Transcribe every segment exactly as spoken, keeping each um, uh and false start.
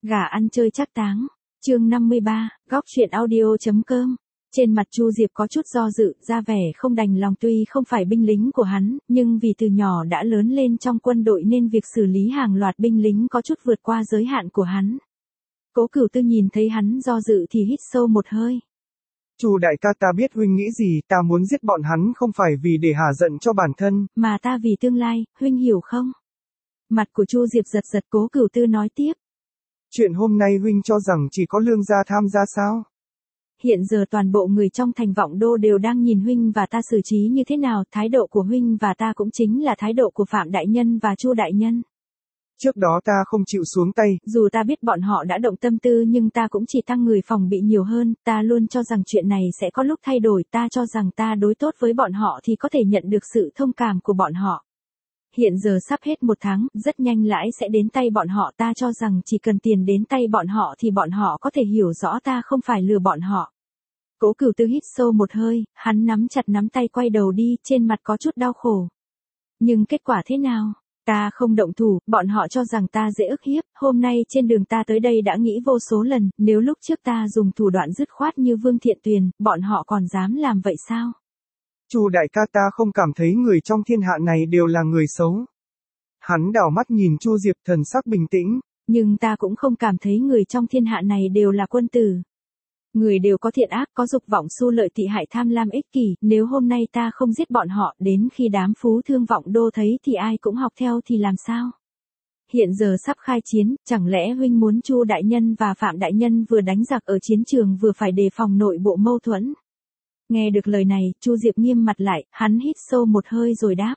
Gà ăn chơi trác táng. Chương năm mươi ba, góc truyện audio.com. Trên mặt Chu Diệp có chút do dự, ra vẻ không đành lòng, tuy không phải binh lính của hắn, nhưng vì từ nhỏ đã lớn lên trong quân đội nên việc xử lý hàng loạt binh lính có chút vượt qua giới hạn của hắn. Cố Cửu Tư nhìn thấy hắn do dự thì hít sâu một hơi. Chu đại ca, ta biết huynh nghĩ gì, ta muốn giết bọn hắn không phải vì để hả giận cho bản thân, mà ta vì tương lai, huynh hiểu không? Mặt của Chu Diệp giật giật. Cố Cửu Tư nói tiếp. Chuyện hôm nay huynh cho rằng chỉ có Lương gia tham gia sao? Hiện giờ toàn bộ người trong thành Vọng Đô đều đang nhìn huynh và ta xử trí như thế nào, thái độ của huynh và ta cũng chính là thái độ của Phạm Đại Nhân và Chu Đại Nhân. Trước đó ta không chịu xuống tay. Dù ta biết bọn họ đã động tâm tư nhưng ta cũng chỉ tăng người phòng bị nhiều hơn, ta luôn cho rằng chuyện này sẽ có lúc thay đổi, ta cho rằng ta đối tốt với bọn họ thì có thể nhận được sự thông cảm của bọn họ. Hiện giờ sắp hết một tháng, rất nhanh lãi sẽ đến tay bọn họ, ta cho rằng chỉ cần tiền đến tay bọn họ thì bọn họ có thể hiểu rõ ta không phải lừa bọn họ. Cố Cửu Tư hít sâu một hơi, hắn nắm chặt nắm tay quay đầu đi, trên mặt có chút đau khổ. Nhưng kết quả thế nào? Ta không động thủ, bọn họ cho rằng ta dễ ức hiếp, hôm nay trên đường ta tới đây đã nghĩ vô số lần, nếu lúc trước ta dùng thủ đoạn dứt khoát như Vương Thiện Tuyền, bọn họ còn dám làm vậy sao? Chu đại ca, ta không cảm thấy người trong thiên hạ này đều là người xấu. Hắn đảo mắt nhìn Chu Diệp, thần sắc bình tĩnh. Nhưng ta cũng không cảm thấy người trong thiên hạ này đều là quân tử. Người đều có thiện ác, có dục vọng xu lợi, tị hại, tham lam, ích kỷ, nếu hôm nay ta không giết bọn họ, đến khi đám phú thương Vọng Đô thấy thì ai cũng học theo thì làm sao? Hiện giờ sắp khai chiến, chẳng lẽ huynh muốn Chu Đại Nhân và Phạm Đại Nhân vừa đánh giặc ở chiến trường vừa phải đề phòng nội bộ mâu thuẫn? Nghe được lời này, Chu Diệp nghiêm mặt lại, hắn hít sâu một hơi rồi đáp.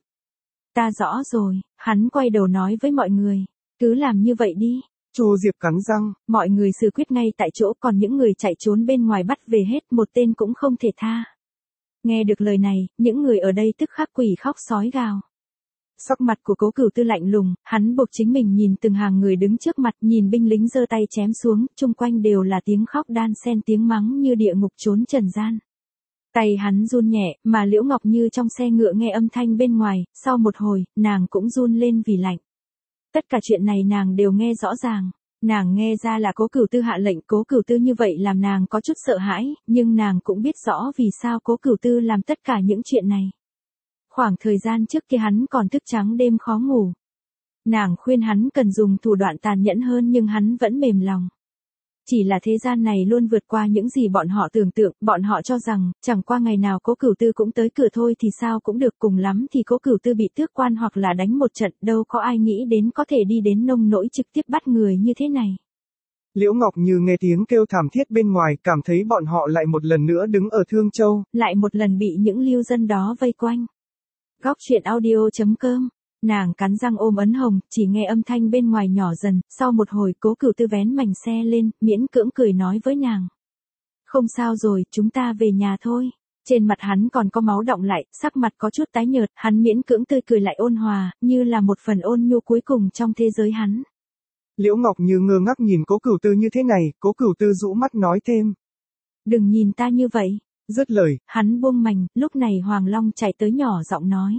Ta rõ rồi, hắn quay đầu nói với mọi người, cứ làm như vậy đi. Chu Diệp cắn răng, mọi người xử quyết ngay tại chỗ, còn những người chạy trốn bên ngoài bắt về hết, một tên cũng không thể tha. Nghe được lời này, những người ở đây tức khắc quỷ khóc sói gào. Sắc mặt của Cố Cửu Tư lạnh lùng, hắn buộc chính mình nhìn từng hàng người đứng trước mặt, nhìn binh lính giơ tay chém xuống, chung quanh đều là tiếng khóc đan xen tiếng mắng như địa ngục trốn trần gian. Tay hắn run nhẹ, mà Liễu Ngọc Như trong xe ngựa nghe âm thanh bên ngoài, sau một hồi, nàng cũng run lên vì lạnh. Tất cả chuyện này nàng đều nghe rõ ràng. Nàng nghe ra là Cố Cửu Tư hạ lệnh, Cố Cửu Tư như vậy làm nàng có chút sợ hãi, nhưng nàng cũng biết rõ vì sao Cố Cửu Tư làm tất cả những chuyện này. Khoảng thời gian trước kia hắn còn thức trắng đêm khó ngủ. Nàng khuyên hắn cần dùng thủ đoạn tàn nhẫn hơn nhưng hắn vẫn mềm lòng. Chỉ là thế gian này luôn vượt qua những gì bọn họ tưởng tượng, bọn họ cho rằng, chẳng qua ngày nào Cố Cửu Tư cũng tới cửa thôi thì sao cũng được, cùng lắm thì Cố Cửu Tư bị tước quan hoặc là đánh một trận, đâu có ai nghĩ đến có thể đi đến nông nỗi trực tiếp bắt người như thế này. Liễu Ngọc Như nghe tiếng kêu thảm thiết bên ngoài, cảm thấy bọn họ lại một lần nữa đứng ở Thương Châu, lại một lần bị những lưu dân đó vây quanh. Góc truyện audio.com. Nàng cắn răng ôm ấn hồng, chỉ nghe âm thanh bên ngoài nhỏ dần, sau một hồi Cố Cửu Tư vén mảnh xe lên, miễn cưỡng cười nói với nàng. Không sao rồi, chúng ta về nhà thôi. Trên mặt hắn còn có máu đọng lại, sắc mặt có chút tái nhợt, hắn miễn cưỡng tươi cười lại ôn hòa, như là một phần ôn nhu cuối cùng trong thế giới hắn. Liễu Ngọc Như ngơ ngác nhìn Cố Cửu Tư như thế này, Cố Cửu Tư rũ mắt nói thêm. Đừng nhìn ta như vậy. Dứt lời, hắn buông mành, lúc này Hoàng Long chạy tới nhỏ giọng nói.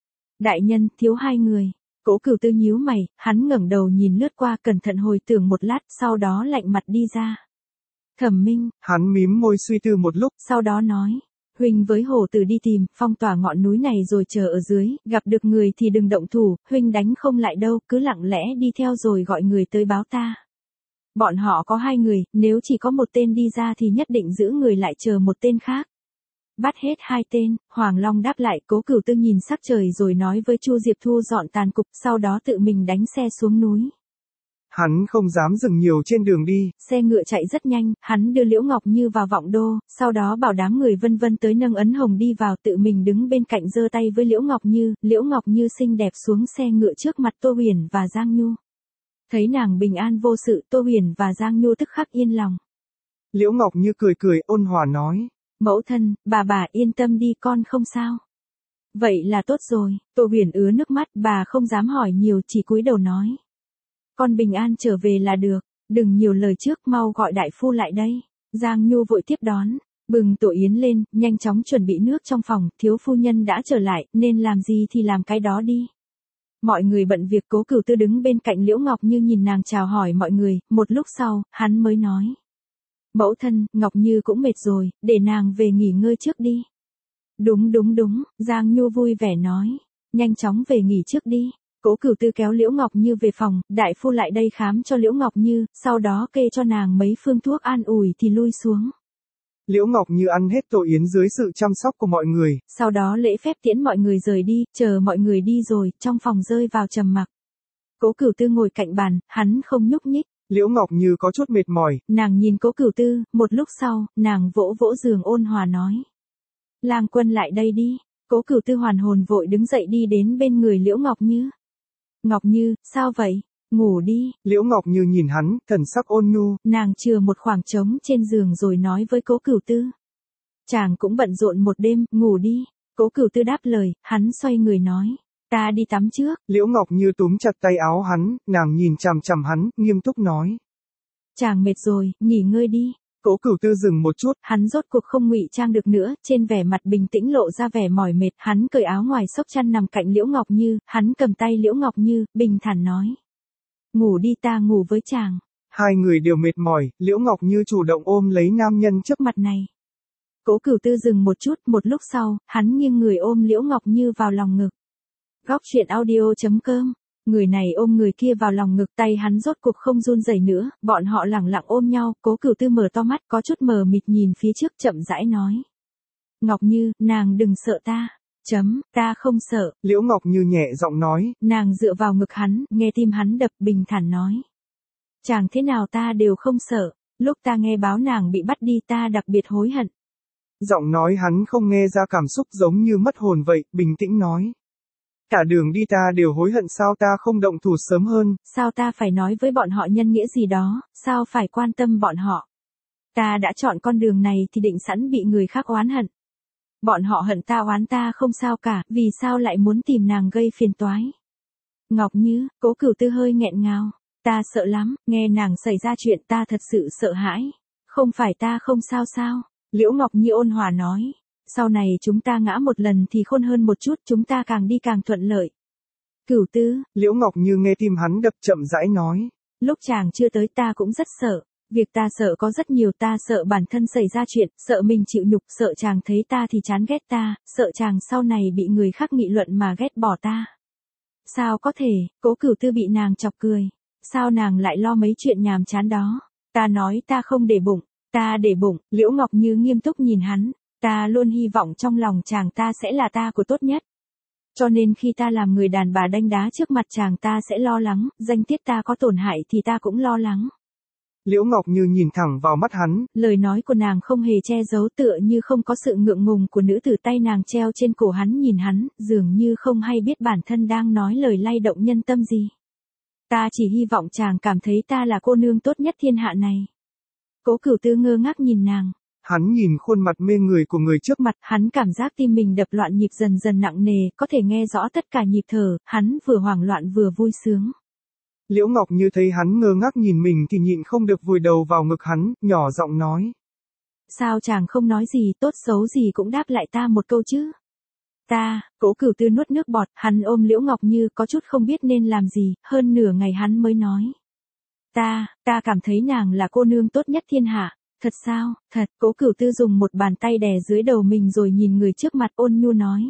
Đại nhân, thiếu hai người. Cố Cửu Tư nhíu mày, hắn ngẩng đầu nhìn lướt qua, cẩn thận hồi tưởng một lát, sau đó lạnh mặt đi ra. Thẩm Minh. Hắn mím môi suy tư một lúc, sau đó nói. Huynh với Hổ Tử đi tìm, phong tỏa ngọn núi này rồi chờ ở dưới, gặp được người thì đừng động thủ, huynh đánh không lại đâu, cứ lặng lẽ đi theo rồi gọi người tới báo ta. Bọn họ có hai người, nếu chỉ có một tên đi ra thì nhất định giữ người lại chờ một tên khác. Bắt hết hai tên, Hoàng Long đáp lại. Cố Cửu Tư nhìn sắc trời rồi nói với Chu Diệp thu dọn tàn cục, sau đó tự mình đánh xe xuống núi. Hắn không dám dừng nhiều trên đường đi. Xe ngựa chạy rất nhanh, hắn đưa Liễu Ngọc Như vào Vọng Đô, sau đó bảo đám người vân vân tới nâng ấn hồng đi vào, tự mình đứng bên cạnh giơ tay với Liễu Ngọc Như. Liễu Ngọc Như xinh đẹp xuống xe ngựa trước mặt Tô Huyền và Giang Nhu. Thấy nàng bình an vô sự, Tô Huyền và Giang Nhu tức khắc yên lòng. Liễu Ngọc Như cười cười ôn hòa nói. Mẫu thân, bà bà yên tâm đi, con không sao. Vậy là tốt rồi. Tô Huyền ứa nước mắt, bà không dám hỏi nhiều, chỉ cúi đầu nói. Con bình an trở về là được, đừng nhiều lời trước, mau gọi đại phu lại đây. Giang Nhu vội tiếp đón, bừng tổ yến lên, nhanh chóng chuẩn bị nước trong phòng, thiếu phu nhân đã trở lại, nên làm gì thì làm cái đó đi. Mọi người bận việc, Cố Cửu Tư đứng bên cạnh Liễu Ngọc Như nhìn nàng chào hỏi mọi người, một lúc sau, hắn mới nói. Mẫu thân, Ngọc Như cũng mệt rồi, để nàng về nghỉ ngơi trước đi. Đúng đúng đúng, Giang Nhu vui vẻ nói. Nhanh chóng về nghỉ trước đi. Cố Cửu Tư kéo Liễu Ngọc Như về phòng, đại phu lại đây khám cho Liễu Ngọc Như, sau đó kê cho nàng mấy phương thuốc an ủi thì lui xuống. Liễu Ngọc Như ăn hết tổ yến dưới sự chăm sóc của mọi người. Sau đó lễ phép tiễn mọi người rời đi, chờ mọi người đi rồi, trong phòng rơi vào trầm mặc. Cố Cửu Tư ngồi cạnh bàn, hắn không nhúc nhích. Liễu Ngọc Như có chút mệt mỏi. Nàng nhìn Cố Cửu Tư, một lúc sau, nàng vỗ vỗ giường ôn hòa nói. Lang Quân lại đây đi. Cố Cửu Tư hoàn hồn vội đứng dậy đi đến bên người Liễu Ngọc Như. Ngọc Như, sao vậy? Ngủ đi. Liễu Ngọc Như nhìn hắn, thần sắc ôn nhu. Nàng chừa một khoảng trống trên giường rồi nói với Cố Cửu Tư. Chàng cũng bận rộn một đêm, ngủ đi. Cố Cửu Tư đáp lời, hắn xoay người nói. Ta đi tắm trước. Liễu Ngọc Như túm chặt tay áo hắn, nàng nhìn chằm chằm hắn, nghiêm túc nói. Chàng mệt rồi, nghỉ ngơi đi. Cố Cửu Tư dừng một chút. Hắn rốt cuộc không ngụy trang được nữa, trên vẻ mặt bình tĩnh lộ ra vẻ mỏi mệt, hắn cởi áo ngoài xốc chăn nằm cạnh Liễu Ngọc Như, hắn cầm tay Liễu Ngọc Như, bình thản nói. Ngủ đi, ta ngủ với chàng. Hai người đều mệt mỏi, Liễu Ngọc Như chủ động ôm lấy nam nhân trước mặt này. Cố Cửu Tư dừng một chút, một lúc sau, hắn nghiêng người ôm Liễu Ngọc Như vào lòng ngực. Góc truyện audio chấm com. Người này ôm người kia vào lòng ngực, tay hắn rốt cuộc không run rẩy nữa, bọn họ lẳng lặng ôm nhau, Cố Cửu Tư mở to mắt, có chút mờ mịt nhìn phía trước, chậm rãi nói. Ngọc Như, nàng đừng sợ ta. Chấm, ta không sợ. Liễu Ngọc Như nhẹ giọng nói. Nàng dựa vào ngực hắn, nghe tim hắn đập, bình thản nói. Chàng thế nào ta đều không sợ, lúc ta nghe báo nàng bị bắt đi ta đặc biệt hối hận. Giọng nói hắn không nghe ra cảm xúc, giống như mất hồn vậy, bình tĩnh nói. Cả đường đi ta đều hối hận, sao ta không động thủ sớm hơn. Sao ta phải nói với bọn họ nhân nghĩa gì đó, sao phải quan tâm bọn họ. Ta đã chọn con đường này thì định sẵn bị người khác oán hận. Bọn họ hận ta oán ta không sao cả, vì sao lại muốn tìm nàng gây phiền toái. Ngọc Như, Cố Cửu Tư hơi nghẹn ngào. Ta sợ lắm, nghe nàng xảy ra chuyện ta thật sự sợ hãi. Không phải ta không sao sao. Liễu Ngọc Như ôn hòa nói. Sau này chúng ta ngã một lần thì khôn hơn một chút, chúng ta càng đi càng thuận lợi. Cửu Tư. Liễu Ngọc Như nghe tim hắn đập, chậm rãi nói. Lúc chàng chưa tới ta cũng rất sợ. Việc ta sợ có rất nhiều, ta sợ bản thân xảy ra chuyện, sợ mình chịu nhục, sợ chàng thấy ta thì chán ghét ta, sợ chàng sau này bị người khác nghị luận mà ghét bỏ ta. Sao có thể, Cố Cửu Tư bị nàng chọc cười. Sao nàng lại lo mấy chuyện nhàm chán đó? Ta nói ta không để bụng, ta để bụng. Liễu Ngọc Như nghiêm túc nhìn hắn. Ta luôn hy vọng trong lòng chàng ta sẽ là ta của tốt nhất. Cho nên khi ta làm người đàn bà đanh đá trước mặt chàng ta sẽ lo lắng, danh tiết ta có tổn hại thì ta cũng lo lắng. Liễu Ngọc Như nhìn thẳng vào mắt hắn. Lời nói của nàng không hề che giấu, tựa như không có sự ngượng ngùng của nữ tử, tay nàng treo trên cổ hắn nhìn hắn, dường như không hay biết bản thân đang nói lời lay động nhân tâm gì. Ta chỉ hy vọng chàng cảm thấy ta là cô nương tốt nhất thiên hạ này. Cố Cửu Tư ngơ ngác nhìn nàng. Hắn nhìn khuôn mặt mê người của người trước mặt, hắn cảm giác tim mình đập loạn nhịp dần dần nặng nề, có thể nghe rõ tất cả nhịp thở, hắn vừa hoảng loạn vừa vui sướng. Liễu Ngọc Như thấy hắn ngơ ngác nhìn mình thì nhịn không được vùi đầu vào ngực hắn, nhỏ giọng nói. Sao chàng không nói gì, tốt xấu gì cũng đáp lại ta một câu chứ. Ta, Cố Cửu Tư nuốt nước bọt, hắn ôm Liễu Ngọc Như có chút không biết nên làm gì, hơn nửa ngày hắn mới nói. Ta, ta cảm thấy nàng là cô nương tốt nhất thiên hạ. Thật sao, thật. Cố Cửu Tư dùng một bàn tay đè dưới đầu mình rồi nhìn người trước mặt ôn nhu nói.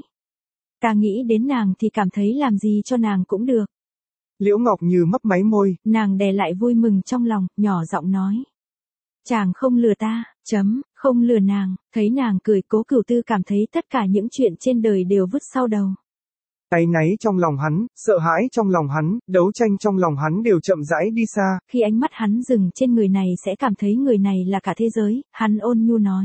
Ta nghĩ đến nàng thì cảm thấy làm gì cho nàng cũng được. Liễu Ngọc Như mấp máy môi. Nàng đè lại vui mừng trong lòng, nhỏ giọng nói. Chàng không lừa ta, chấm, không lừa nàng. Thấy nàng cười, Cố Cửu Tư cảm thấy tất cả những chuyện trên đời đều vứt sau đầu. Áy náy trong lòng hắn, sợ hãi trong lòng hắn, đấu tranh trong lòng hắn đều chậm rãi đi xa. Khi ánh mắt hắn dừng trên người này sẽ cảm thấy người này là cả thế giới, hắn ôn nhu nói.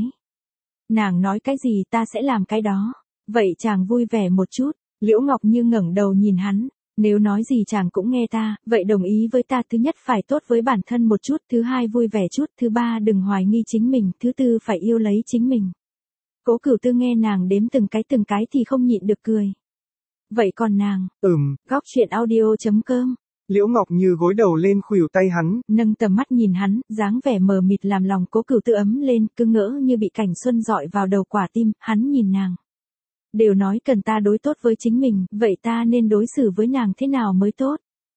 Nàng nói cái gì ta sẽ làm cái đó. Vậy chàng vui vẻ một chút. Liễu Ngọc Như ngẩng đầu nhìn hắn. Nếu nói gì chàng cũng nghe ta, vậy đồng ý với ta, thứ nhất phải tốt với bản thân một chút, thứ hai vui vẻ chút, thứ ba đừng hoài nghi chính mình, thứ tư phải yêu lấy chính mình. Cố Cửu Tư nghe nàng đếm từng cái từng cái thì không nhịn được cười. Vậy còn nàng? Ừm. Góc truyện audio chấm com. Liễu Ngọc Như gối đầu lên khuỷu tay hắn, nâng tầm mắt nhìn hắn, dáng vẻ mờ mịt làm lòng Cố Cửu Tư ấm lên, cứ ngỡ như bị cảnh xuân dọi vào đầu quả tim, hắn nhìn nàng. Đều nói cần ta đối tốt với chính mình, vậy ta nên đối xử với nàng thế nào mới tốt?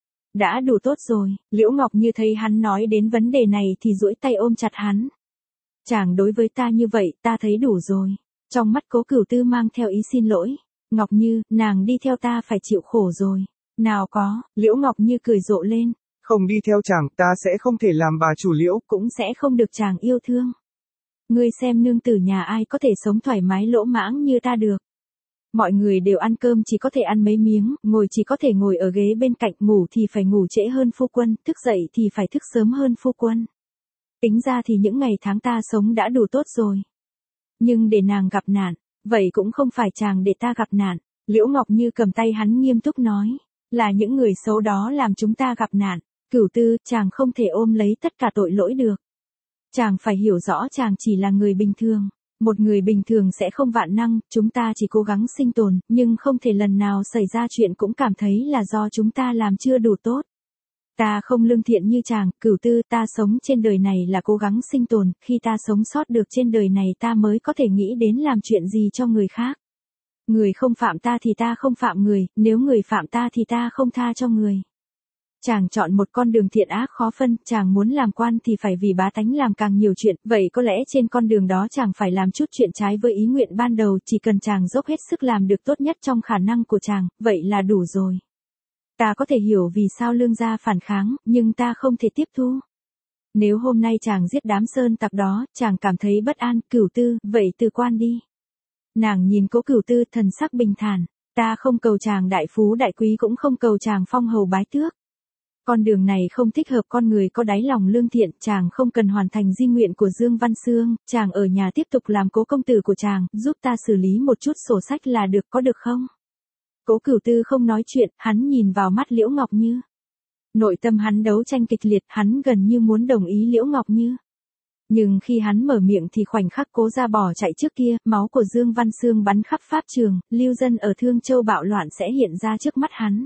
Đã đủ tốt rồi, Liễu Ngọc Như thấy hắn nói đến vấn đề này thì duỗi tay ôm chặt hắn. Chàng đối với ta như vậy, ta thấy đủ rồi. Trong mắt Cố Cửu Tư mang theo ý xin lỗi. Ngọc Như, nàng đi theo ta phải chịu khổ rồi. Nào có, Liễu Ngọc Như cười rộ lên. Không đi theo chàng, ta sẽ không thể làm bà chủ Liễu, cũng sẽ không được chàng yêu thương. Ngươi xem nương tử nhà ai có thể sống thoải mái lỗ mãng như ta được. Mọi người đều ăn cơm chỉ có thể ăn mấy miếng, ngồi chỉ có thể ngồi ở ghế bên cạnh, ngủ thì phải ngủ trễ hơn phu quân, thức dậy thì phải thức sớm hơn phu quân. Tính ra thì những ngày tháng ta sống đã đủ tốt rồi. Nhưng để nàng gặp nạn, vậy cũng không phải chàng để ta gặp nạn. Liễu Ngọc Như cầm tay hắn nghiêm túc nói, là những người xấu đó làm chúng ta gặp nạn. Cửu Tư, chàng không thể ôm lấy tất cả tội lỗi được. Chàng phải hiểu rõ chàng chỉ là người bình thường. Một người bình thường sẽ không vạn năng, chúng ta chỉ cố gắng sinh tồn, nhưng không thể lần nào xảy ra chuyện cũng cảm thấy là do chúng ta làm chưa đủ tốt. Ta không lương thiện như chàng, Cửu Tư, ta sống trên đời này là cố gắng sinh tồn, khi ta sống sót được trên đời này ta mới có thể nghĩ đến làm chuyện gì cho người khác. Người không phạm ta thì ta không phạm người, nếu người phạm ta thì ta không tha cho người. Chàng chọn một con đường thiện ác khó phân, chàng muốn làm quan thì phải vì bá tánh làm càng nhiều chuyện, vậy có lẽ trên con đường đó chàng phải làm chút chuyện trái với ý nguyện ban đầu, chỉ cần chàng dốc hết sức làm được tốt nhất trong khả năng của chàng, vậy là đủ rồi. Ta có thể hiểu vì sao Lương gia phản kháng, nhưng ta không thể tiếp thu. Nếu hôm nay chàng giết đám sơn tặc đó, chàng cảm thấy bất an, Cửu Tư, vậy từ quan đi. Nàng nhìn Cố Cửu Tư thần sắc bình thản, ta không cầu chàng đại phú đại quý cũng không cầu chàng phong hầu bái tước. Con đường này không thích hợp con người có đáy lòng lương thiện, chàng không cần hoàn thành di nguyện của Dương Văn Xương, chàng ở nhà tiếp tục làm Cố công tử của chàng, giúp ta xử lý một chút sổ sách là được, có được không? Cố Cửu Tư không nói chuyện, hắn nhìn vào mắt Liễu Ngọc Như. Nội tâm hắn đấu tranh kịch liệt, hắn gần như muốn đồng ý Liễu Ngọc Như. Nhưng khi hắn mở miệng thì khoảnh khắc Cố gia bỏ chạy trước kia, máu của Dương Văn Xương bắn khắp pháp trường, lưu dân ở Thương Châu bạo loạn sẽ hiện ra trước mắt hắn.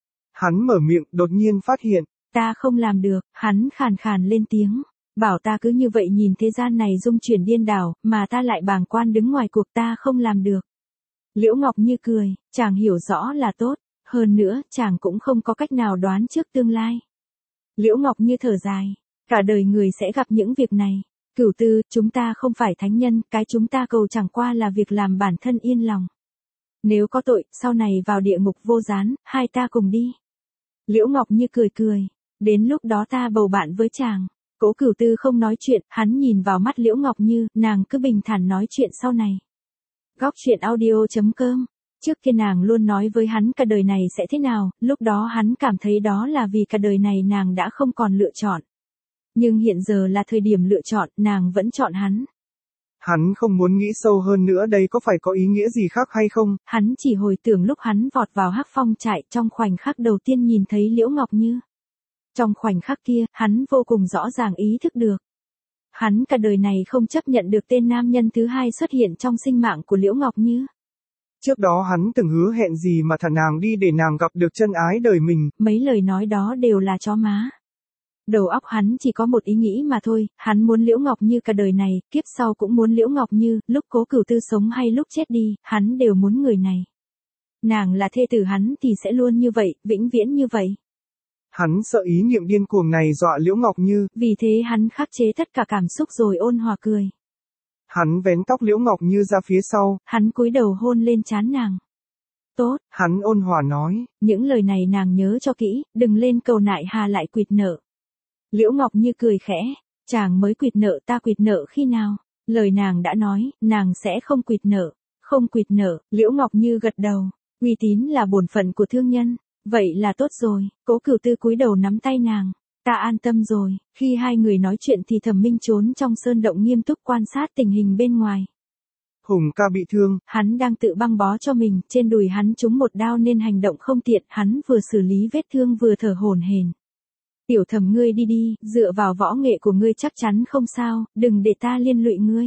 Hắn mở miệng, đột nhiên phát hiện. Ta không làm được, hắn khàn khàn lên tiếng. Bảo ta cứ như vậy nhìn thế gian này dung chuyển điên đảo, mà ta lại bàng quan đứng ngoài cuộc, ta không làm được. Liễu Ngọc Như cười, chàng hiểu rõ là tốt, hơn nữa, chàng cũng không có cách nào đoán trước tương lai. Liễu Ngọc Như thở dài, cả đời người sẽ gặp những việc này. Cửu Tư, chúng ta không phải thánh nhân, cái chúng ta cầu chẳng qua là việc làm bản thân yên lòng. Nếu có tội, sau này vào địa ngục vô gián, hai ta cùng đi. Liễu Ngọc Như cười cười, đến lúc đó ta bầu bạn với chàng. Cố Cửu Tư không nói chuyện, hắn nhìn vào mắt Liễu Ngọc Như, nàng cứ bình thản nói chuyện sau này. Góc truyện audio chấm com. Trước kia nàng luôn nói với hắn cả đời này sẽ thế nào, lúc đó hắn cảm thấy đó là vì cả đời này nàng đã không còn lựa chọn. Nhưng hiện giờ là thời điểm lựa chọn, nàng vẫn chọn hắn. Hắn không muốn nghĩ sâu hơn nữa, đây có phải có ý nghĩa gì khác hay không? Hắn chỉ hồi tưởng lúc hắn vọt vào Hắc Phong trại, trong khoảnh khắc đầu tiên nhìn thấy Liễu Ngọc Như. Trong khoảnh khắc kia, hắn vô cùng rõ ràng ý thức được. Hắn cả đời này không chấp nhận được tên nam nhân thứ hai xuất hiện trong sinh mạng của Liễu Ngọc Như. Trước đó hắn từng hứa hẹn gì mà thả nàng đi để nàng gặp được chân ái đời mình. Mấy lời nói đó đều là chó má. Đầu óc hắn chỉ có một ý nghĩ mà thôi, hắn muốn Liễu Ngọc Như cả đời này, kiếp sau cũng muốn Liễu Ngọc Như, lúc Cố Cửu Tư sống hay lúc chết đi, hắn đều muốn người này. Nàng là thê tử hắn thì sẽ luôn như vậy, vĩnh viễn như vậy. Hắn sợ ý niệm điên cuồng này dọa Liễu Ngọc Như. Vì thế hắn khắc chế tất cả cảm xúc rồi ôn hòa cười. Hắn vén tóc Liễu Ngọc Như ra phía sau. Hắn cúi đầu hôn lên trán nàng. Tốt. Hắn ôn hòa nói. Những lời này nàng nhớ cho kỹ, đừng lên cầu nại hà lại quỵt nợ. Liễu Ngọc Như cười khẽ, chàng mới quỵt nợ, ta quỵt nợ khi nào? Lời nàng đã nói, nàng sẽ không quỵt nợ. Không quỵt nợ, Liễu Ngọc Như gật đầu. Uy tín là bổn phận của thương nhân. Vậy là tốt rồi, Cố Cửu Tư cúi đầu nắm tay nàng. Ta an tâm rồi. Khi hai người nói chuyện thì Thẩm Minh trốn trong sơn động nghiêm túc quan sát tình hình bên ngoài. Hùng ca bị thương. Hắn đang tự băng bó cho mình, trên đùi hắn trúng một đao nên hành động không tiện, hắn vừa xử lý vết thương vừa thở hổn hển. Tiểu Thẩm ngươi đi đi, dựa vào võ nghệ của ngươi chắc chắn không sao, đừng để ta liên lụy ngươi.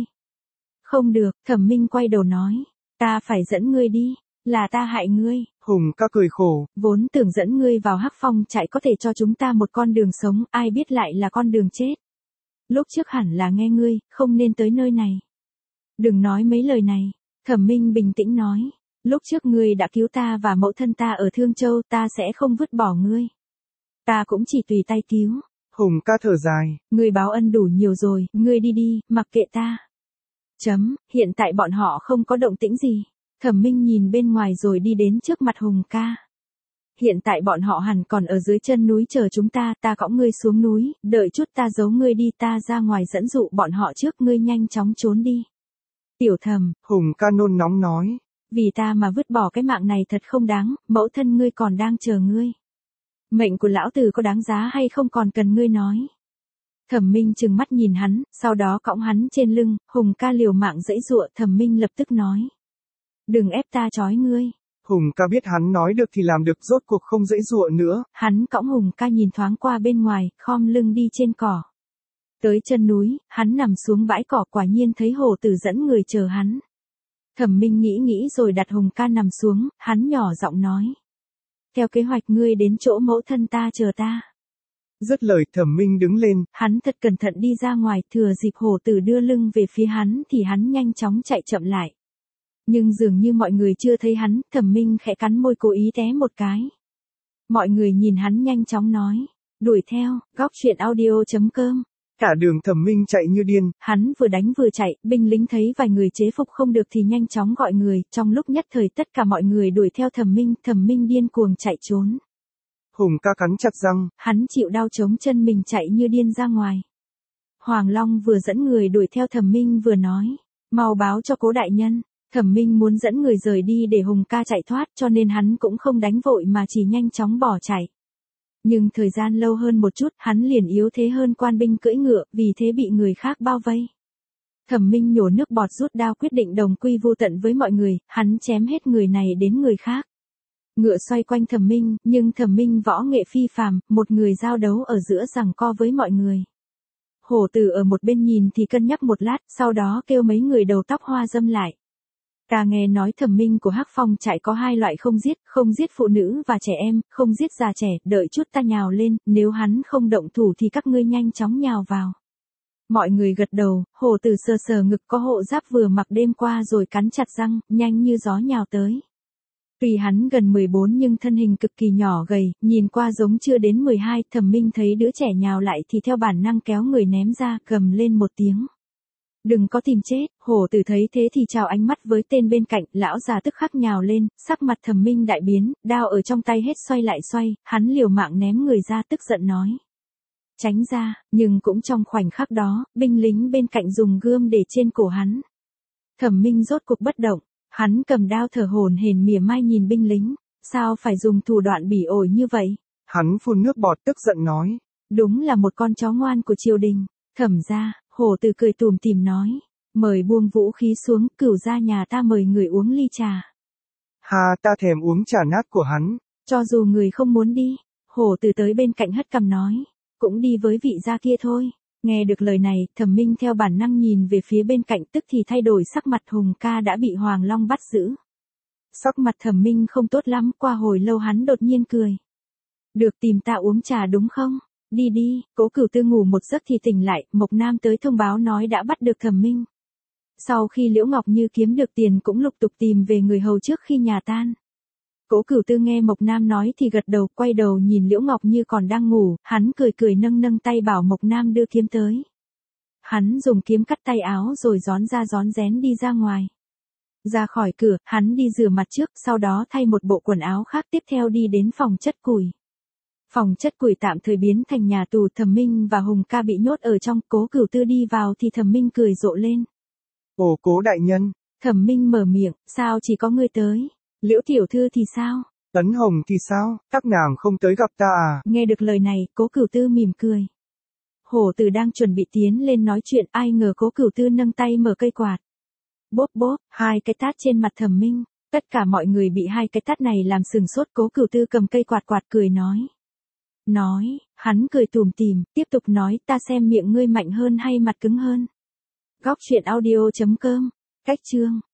Không được, Thẩm Minh quay đầu nói, ta phải dẫn ngươi đi, là ta hại ngươi. Hùng ca cười khổ. Vốn tưởng dẫn ngươi vào Hắc Phong trại có thể cho chúng ta một con đường sống, ai biết lại là con đường chết. Lúc trước hẳn là nghe ngươi, không nên tới nơi này. Đừng nói mấy lời này. Thẩm Minh bình tĩnh nói. Lúc trước ngươi đã cứu ta và mẫu thân ta ở Thương Châu, ta sẽ không vứt bỏ ngươi. Ta cũng chỉ tùy tay cứu. Hùng ca thở dài. Ngươi báo ân đủ nhiều rồi, ngươi đi đi, mặc kệ ta. Chấm, hiện tại bọn họ không có động tĩnh gì. Thẩm Minh nhìn bên ngoài rồi đi đến trước mặt Hùng ca. Hiện tại bọn họ hẳn còn ở dưới chân núi chờ chúng ta, ta cõng ngươi xuống núi, đợi chút ta giấu ngươi đi, ta ra ngoài dẫn dụ bọn họ trước, ngươi nhanh chóng trốn đi. Tiểu Thẩm, Hùng ca nôn nóng nói. Vì ta mà vứt bỏ cái mạng này thật không đáng, mẫu thân ngươi còn đang chờ ngươi. Mệnh của lão tử có đáng giá hay không còn cần ngươi nói. Thẩm Minh trừng mắt nhìn hắn, sau đó cõng hắn trên lưng, Hùng ca liều mạng giãy giụa, Thẩm Minh lập tức nói. Đừng ép ta trói ngươi. Hùng ca biết hắn nói được thì làm được, rốt cuộc không giãy giụa nữa. Hắn cõng Hùng ca nhìn thoáng qua bên ngoài, khom lưng đi trên cỏ. Tới chân núi, hắn nằm xuống bãi cỏ, quả nhiên thấy hổ tử dẫn người chờ hắn. Thẩm Minh nghĩ nghĩ rồi đặt Hùng ca nằm xuống, hắn nhỏ giọng nói. Theo kế hoạch ngươi đến chỗ mẫu thân ta chờ ta. Dứt lời Thẩm Minh đứng lên. Hắn thật cẩn thận đi ra ngoài, thừa dịp hổ tử đưa lưng về phía hắn thì hắn nhanh chóng chạy chậm lại. Nhưng dường như mọi người chưa thấy hắn, Thẩm Minh khẽ cắn môi cố ý té một cái. Mọi người nhìn hắn nhanh chóng nói. Đuổi theo, góc truyện audio chấm com. Cả đường Thẩm Minh chạy như điên. Hắn vừa đánh vừa chạy, binh lính thấy vài người chế phục không được thì nhanh chóng gọi người, trong lúc nhất thời tất cả mọi người đuổi theo Thẩm Minh, Thẩm Minh điên cuồng chạy trốn. Hùng ca cắn chặt răng. Hắn chịu đau chống chân mình chạy như điên ra ngoài. Hoàng Long vừa dẫn người đuổi theo Thẩm Minh vừa nói. Mau báo cho Cố đại nhân. Thẩm Minh muốn dẫn người rời đi để Hùng ca chạy thoát, cho nên hắn cũng không đánh vội mà chỉ nhanh chóng bỏ chạy. Nhưng thời gian lâu hơn một chút, hắn liền yếu thế hơn quan binh cưỡi ngựa, vì thế bị người khác bao vây. Thẩm Minh nhổ nước bọt rút đao quyết định đồng quy vô tận với mọi người, hắn chém hết người này đến người khác. Ngựa xoay quanh Thẩm Minh, nhưng Thẩm Minh võ nghệ phi phàm, một người giao đấu ở giữa giằng co với mọi người. Hổ tử ở một bên nhìn thì cân nhắc một lát, sau đó kêu mấy người đầu tóc hoa dâm lại. Ta nghe nói Thẩm Minh của Hắc Phong trại có hai loại, không giết, không giết phụ nữ và trẻ em, không giết già trẻ, đợi chút ta nhào lên, nếu hắn không động thủ thì các ngươi nhanh chóng nhào vào. Mọi người gật đầu, hổ tử sờ sờ ngực có hộ giáp vừa mặc đêm qua rồi cắn chặt răng, nhanh như gió nhào tới. Tuy hắn gần mười bốn nhưng thân hình cực kỳ nhỏ gầy, nhìn qua giống chưa đến mười hai, Thẩm Minh thấy đứa trẻ nhào lại thì theo bản năng kéo người ném ra, gầm lên một tiếng. Đừng có tìm chết, hổ tử thấy thế thì chào ánh mắt với tên bên cạnh, lão già tức khắc nhào lên, sắc mặt Thẩm Minh đại biến, đao ở trong tay hết xoay lại xoay, hắn liều mạng ném người ra tức giận nói. Tránh ra, nhưng cũng trong khoảnh khắc đó, binh lính bên cạnh dùng gươm để trên cổ hắn. Thẩm Minh rốt cuộc bất động, hắn cầm đao thở hổn hển mỉa mai nhìn binh lính, sao phải dùng thủ đoạn bỉ ổi như vậy? Hắn phun nước bọt tức giận nói. Đúng là một con chó ngoan của triều đình. Thẩm gia, hổ tử cười tủm tỉm nói, mời buông vũ khí xuống, cửu gia nhà ta mời người uống ly trà. Hà, ta thèm uống trà nát của hắn. Cho dù người không muốn đi, hổ tử tới bên cạnh hất cằm nói, cũng đi với vị gia kia thôi. Nghe được lời này, Thẩm Minh theo bản năng nhìn về phía bên cạnh, tức thì thay đổi sắc mặt. Hùng ca đã bị Hoàng Long bắt giữ. Sắc mặt Thẩm Minh không tốt lắm, qua hồi lâu hắn đột nhiên cười. Được tìm ta uống trà đúng không? Đi đi, Cố Cửu Tư ngủ một giấc thì tỉnh lại, Mộc Nam tới thông báo nói đã bắt được Thẩm Minh. Sau khi Liễu Ngọc Như kiếm được tiền cũng lục tục tìm về người hầu trước khi nhà tan. Cố Cửu Tư nghe Mộc Nam nói thì gật đầu, quay đầu nhìn Liễu Ngọc Như còn đang ngủ, hắn cười cười nâng nâng tay bảo Mộc Nam đưa kiếm tới. Hắn dùng kiếm cắt tay áo rồi rón ra rón rén đi ra ngoài. Ra khỏi cửa, hắn đi rửa mặt trước, sau đó thay một bộ quần áo khác, tiếp theo đi đến phòng chất củi. Phòng chất củi tạm thời biến thành nhà tù, Thẩm Minh và Hùng ca bị nhốt ở trong, Cố Cửu Tư đi vào thì Thẩm Minh cười rộ lên. Ồ Cố đại nhân. Thẩm Minh mở miệng, sao chỉ có ngươi tới? Liễu tiểu thư thì sao? Tấn Hồng thì sao? Các nàng không tới gặp ta à? Nghe được lời này, Cố Cửu Tư mỉm cười. Hổ Tử đang chuẩn bị tiến lên nói chuyện, ai ngờ Cố Cửu Tư nâng tay mở cây quạt. Bốp bốp, hai cái tát trên mặt Thẩm Minh. Tất cả mọi người bị hai cái tát này làm sừng sốt. Cố Cửu Tư cầm cây quạt quạt cười nói. Nói, hắn cười tủm tỉm, tiếp tục nói, ta xem miệng ngươi mạnh hơn hay mặt cứng hơn. Góc truyện audio chấm com, cách chương.